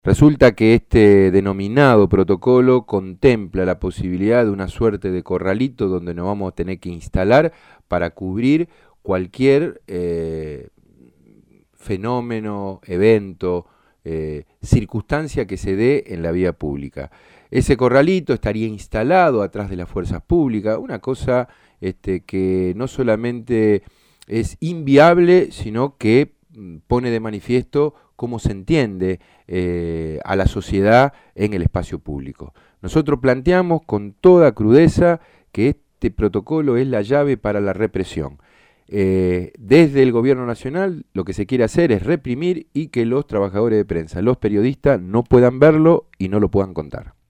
Resulta que este denominado protocolo contempla la posibilidad de una suerte de corralito donde nos vamos a tener que instalar para cubrir cualquier fenómeno, evento, circunstancia que se dé en la vía pública. Ese corralito estaría instalado atrás de las fuerzas públicas, una cosa que no solamente es inviable, sino que pone de manifiesto cómo se entiende a la sociedad en el espacio público. Nosotros planteamos con toda crudeza que este protocolo es la llave para la represión. Desde el gobierno nacional lo que se quiere hacer es reprimir y que los trabajadores de prensa, los periodistas, no puedan verlo y no lo puedan contar.